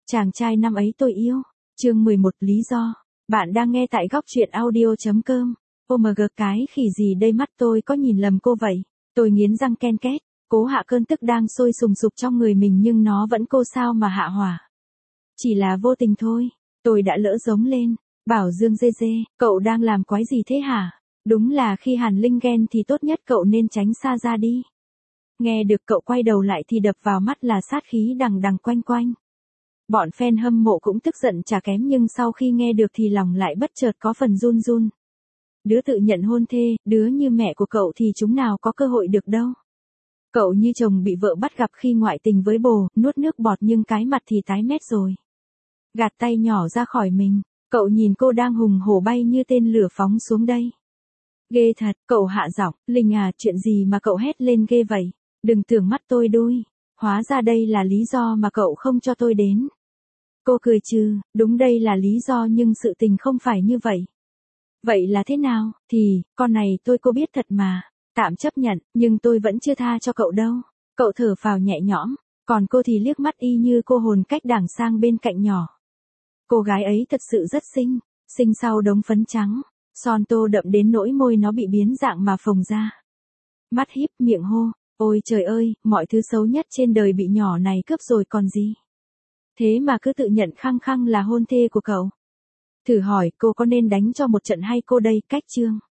Chàng trai năm ấy tôi yêu. Chương 11 lý do. Bạn đang nghe tại góc truyện audio.com. OMG cái khỉ gì đây, mắt tôi có nhìn lầm cô vậy? Tôi nghiến răng ken két, cố hạ cơn tức đang sôi sùng sục trong người mình nhưng nó vẫn cô sao mà hạ hỏa. Chỉ là vô tình thôi. Tôi đã lỡ giống lên. Bảo Dương dê dê, cậu đang làm quái gì thế hả? Đúng là khi Hàn Linh ghen thì tốt nhất cậu nên tránh xa ra đi. Nghe được cậu quay đầu lại thì đập vào mắt là sát khí đằng đằng quanh quanh. Bọn fan hâm mộ cũng tức giận chả kém nhưng sau khi nghe được thì lòng lại bất chợt có phần run run. Đứa tự nhận hôn thê, đứa như mẹ của cậu thì chúng nào có cơ hội được đâu. Cậu như chồng bị vợ bắt gặp khi ngoại tình với bồ, nuốt nước bọt nhưng cái mặt thì tái mét rồi. Gạt tay nhỏ ra khỏi mình, cậu nhìn cô đang hùng hổ bay như tên lửa phóng xuống đây. Ghê thật, cậu hạ giọng, Linh à, chuyện gì mà cậu hét lên ghê vậy? Đừng tưởng mắt tôi đôi. Hóa ra đây là lý do mà cậu không cho tôi đến. Cô cười trừ, đúng đây là lý do nhưng sự tình không phải như vậy. Vậy là thế nào? Thì, con này cô biết thật mà. Tạm chấp nhận, nhưng tôi vẫn chưa tha cho cậu đâu. Cậu thở phào nhẹ nhõm, còn cô thì liếc mắt y như cô hồn cách đảng sang bên cạnh nhỏ. Cô gái ấy thật sự rất xinh, xinh sau đống phấn trắng, son tô đậm đến nỗi môi nó bị biến dạng mà phồng ra. Mắt híp miệng hô, ôi trời ơi, mọi thứ xấu nhất trên đời bị nhỏ này cướp rồi còn gì. Thế mà cứ tự nhận khăng khăng là hôn thê của cậu. Thử hỏi cô có nên đánh cho một trận hay cô đây, cách chương.